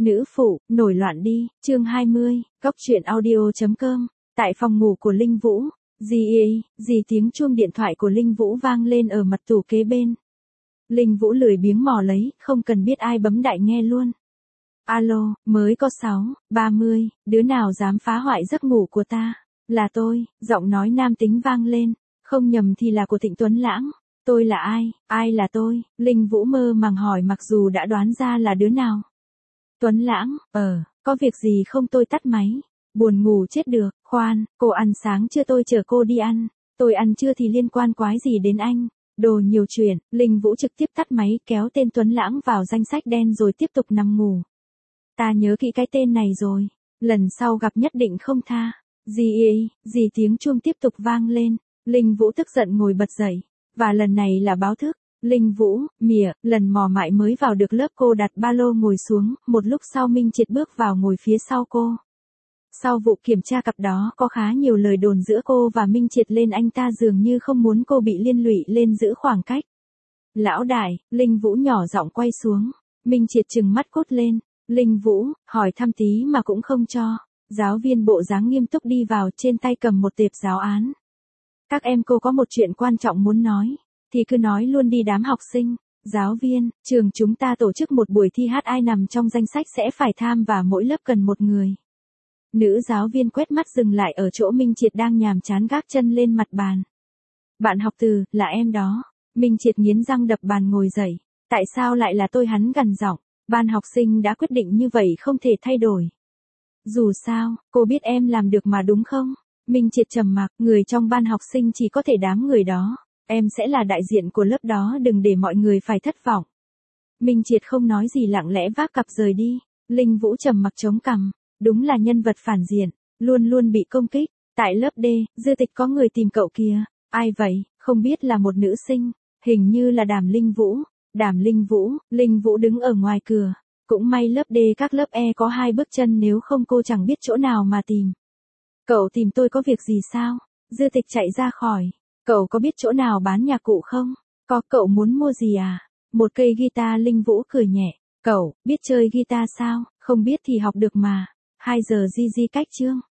Nữ phụ, nổi loạn đi, chương 20, Cóc truyện audio.com, tại phòng ngủ của Linh Vũ, dì tiếng chuông điện thoại của Linh Vũ vang lên ở mặt tủ kế bên. Linh Vũ lười biếng mò lấy, không cần biết ai bấm đại nghe luôn. Alo, mới có 6:30, đứa nào dám phá hoại giấc ngủ của ta? Là tôi, giọng nói nam tính vang lên, không nhầm thì là của Thịnh Tuấn Lãng. Tôi là ai? Ai là tôi? Linh Vũ mơ màng hỏi mặc dù đã đoán ra là đứa nào. Tuấn Lãng, có việc gì không? Tôi tắt máy. Buồn ngủ chết được, khoan, cô ăn sáng chưa? Tôi chở cô đi ăn. Tôi ăn chưa thì liên quan quái gì đến anh? Đồ nhiều chuyện, Linh Vũ trực tiếp tắt máy kéo tên Tuấn Lãng vào danh sách đen rồi tiếp tục nằm ngủ. Ta nhớ kỹ cái tên này rồi, lần sau gặp nhất định không tha. Dì tiếng chuông tiếp tục vang lên, Linh Vũ tức giận ngồi bật dậy, và lần này là báo thức. Linh Vũ, lần mò mại mới vào được lớp cô đặt ba lô ngồi xuống, một lúc sau Minh Triệt bước vào ngồi phía sau cô. Sau vụ kiểm tra cặp đó có khá nhiều lời đồn giữa cô và Minh Triệt lên anh ta dường như không muốn cô bị liên lụy lên giữ khoảng cách. Lão đại, Linh Vũ nhỏ giọng quay xuống, Minh Triệt trừng mắt cốt lên, Linh Vũ, hỏi thăm tí mà cũng không cho. Giáo viên bộ dáng nghiêm túc đi vào trên tay cầm một tệp giáo án. Các em cô có một chuyện quan trọng muốn nói. Thì cứ nói luôn đi đám học sinh. Giáo viên, trường chúng ta tổ chức một buổi thi hát ai nằm trong danh sách sẽ phải tham và mỗi lớp cần một người. Nữ giáo viên quét mắt dừng lại ở chỗ Minh Triệt đang nhàm chán gác chân lên mặt bàn. Bạn học từ, là em đó. Minh Triệt nghiến răng đập bàn ngồi dậy. Tại sao lại là tôi? Hắn gằn giọng. Ban học sinh đã quyết định như vậy không thể thay đổi. Dù sao, cô biết em làm được mà đúng không? Minh Triệt trầm mặc, người trong ban học sinh chỉ có thể đám người đó. Em sẽ là đại diện của lớp đó, đừng để mọi người phải thất vọng. Minh Triệt không nói gì lặng lẽ vác cặp rời đi. Linh Vũ trầm mặc chống cằm. Đúng là nhân vật phản diện, luôn luôn bị công kích. Tại lớp D, Dư Tịch có người tìm cậu kìa. Ai vậy? Không biết, là một nữ sinh. Hình như là Đàm Linh Vũ. Đàm Linh Vũ, Linh Vũ đứng ở ngoài cửa. Cũng may lớp D các lớp E có 2 bước chân, nếu không cô chẳng biết chỗ nào mà tìm. Cậu tìm tôi có việc gì sao? Dư Tịch chạy ra khỏi. Cậu có biết chỗ nào bán nhạc cụ không? Có. Cậu muốn mua gì à? Một cây guitar. Linh Vũ cười nhẹ. Cậu biết chơi guitar sao? Không biết thì học được mà. 2 giờ cách chương.